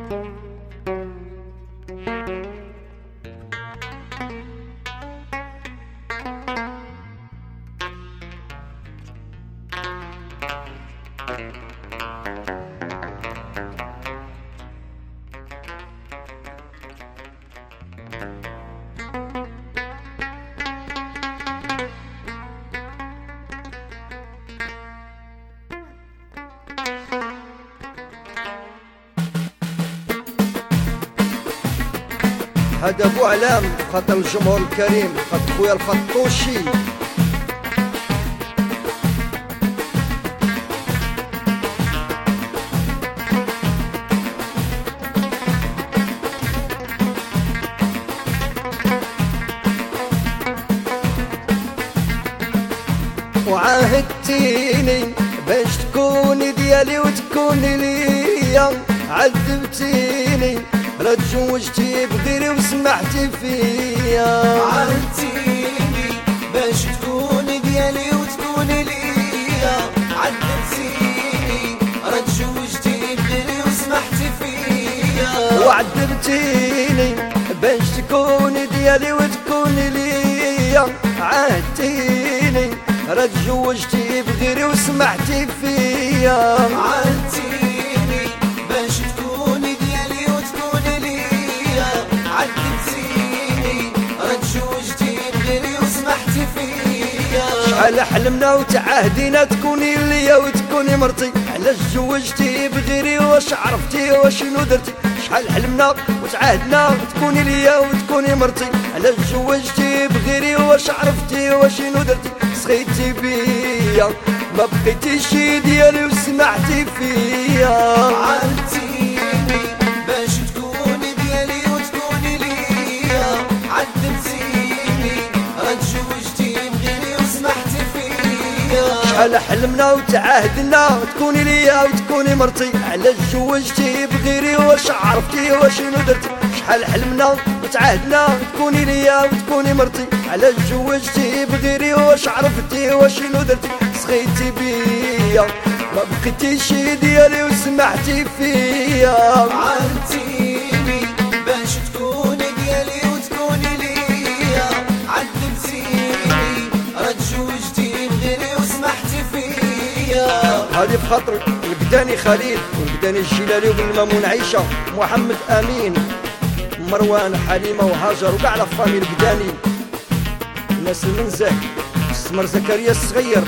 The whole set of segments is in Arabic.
هذا ابو علام خاطر الجمهور الكريم، خاطر خويا الفطوشي. وعاهدتيني باش تكوني ديالي وتكوني ليا، عذبتيني لا تزوجتي بغيري وسمحتي فيا. عاهدتيني باش تكوني ديالي وتكوني ليا، عذبتيني لا تزوجتي بغيري وسمحتي فيا. وعذبتيني باش تكوني ديالي وتكوني ليا، عاهدتيني لا تزوجتي بغيري وسمحتي فيا. عاهدتيني باش تكوني ديالي وتكوني ليا، عذبتيني لا تزوجتي بغيري وسمحتي فيا. شحال حلمنا وتعاهدينا تكوني ليا وتكوني مرتي، علاش تزوجتي بغيري واش عرفتي واشنو درتي؟ شحال حلمنا وتعاهدنا تكوني ليا وتكوني مرتي، علاش تزوجتي بغيري واش عرفتي واشنو درتي؟ سخيتي بيا ما بقيتيش ديالي وسمعتي فيا. عاهدتيني باش تكوني ديالي وتكوني ليا، عذبتيني لا تزوجتي بغيري وسمحتي فيا. شحال حلمنا وتعاهدنا تكوني ليا وتكوني مرتي، علاش تزوجتي بغيري واش عرفتي واشنو درتي؟ شحال حلمنا وتعاهدنا تكوني ليا وتكوني مرتي، علاش تزوجتي بغيري واش عرفتي واشنو درتي؟ سخيتي بيا ما بقيتيش ديالي وسمعتي فيا. عاهدتيني باش تكوني ديالي وتكوني ليا، عذبتيني لا تزوجتي بغيري وسمحتي فيا. هادي بخاطر القداني خليل والقداني الجلالي وبن مامون عيشة، محمد امين، مروان، حليمة وهاجر وكاع لا فامي القداني، الناس المنزه، السمر زكريا الصغير.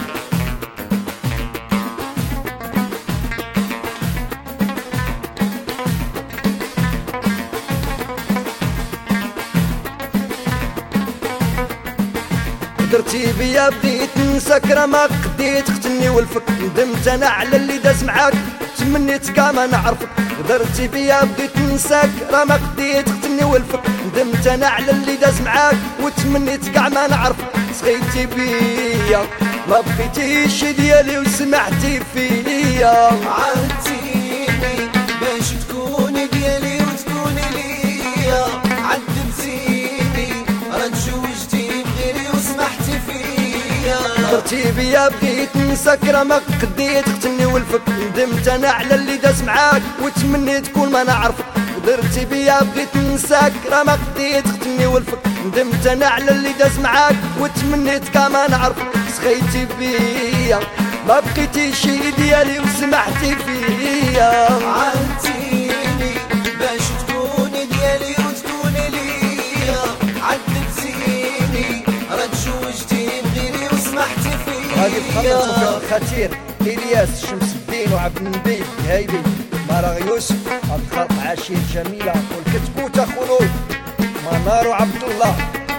درتي بيا بديت ننساك راه ما قديت ختني والفك، ندمت انا على اللي داز معاك تمنيت كاع ما نعرفك. درتي بيا بديت ننساك راه ما قديت ختني والفك، ندمت انا على اللي داز معاك وتمنيت كاع ما نعرفك. سخيتي بيا ما بقيتيش ديالي وسمعتي فيا. عاهدتيني باش تكوني ديالي وتكوني ليا، عذبتيني لا تزوجتي بغيري وسمحتي فيا. درتي بيا بغيت ننساك راه ما قديت ختني والفك، ندمت انا على اللي داز معاك وتمنيت كون ما نعرفك. درتي بيا بغيت ننساك راه ما قديت ختني والفك، ندمت انا على اللي داز معاك وتمنيت كاع ما نعرفك. سخيتي بيا ما بقيتيش ديالي وسمعتي فيا. عاهدتيني باش تكوني ديالي وتكوني ليا، عذبتيني لا تزوجتي بغيري وسمحتي فيا. هذه بخاطر سفيان الخطير، الياس، شمس الدين وعبد النبي هايبي، مراغ يوسف، عبد الخالق عاشير، جميلة والكتكوت اخولوي، منار وعبد الله.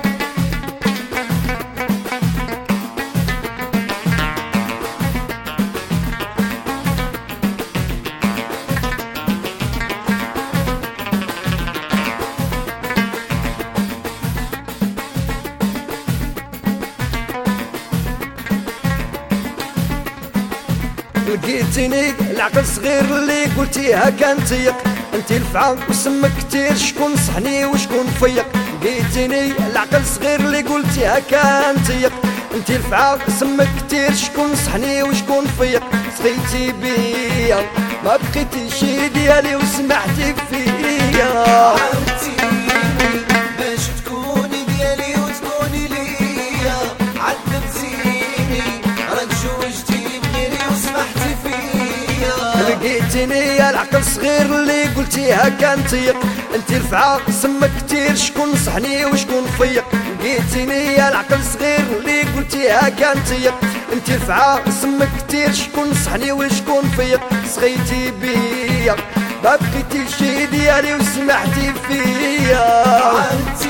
لقيتيني العقل صغير اللي قلتيها كان تيق، انتي الفعا وسمك كتير شكون صحني وشكون فيق. لقيتيني العقل صغير اللي قلتيها كان تيق، انتي الفعا وسمك كتير شكون صحني وشكون فيق. سخيتي بيا ما بقيتيش ديالي وسمعتي فيا. فيا. عاودتيني باش تكوني ديالي وتكوني ليا، عذبتيني راك جوجتي بغيري وسمحتي فيا. لقيتيني يا العقل صغير اللي قلتيها كنطيق، انتي رفعة سمك كتير شكون صحني وشكون فيق. لقيتيني يا العقل صغير اللي قلتيها كنطيق، انتي رفعة سمك كتير شكون صحني وشكون فيق. صغيتي بيا ما بقيتي شي ديالي وسمحتي فيا.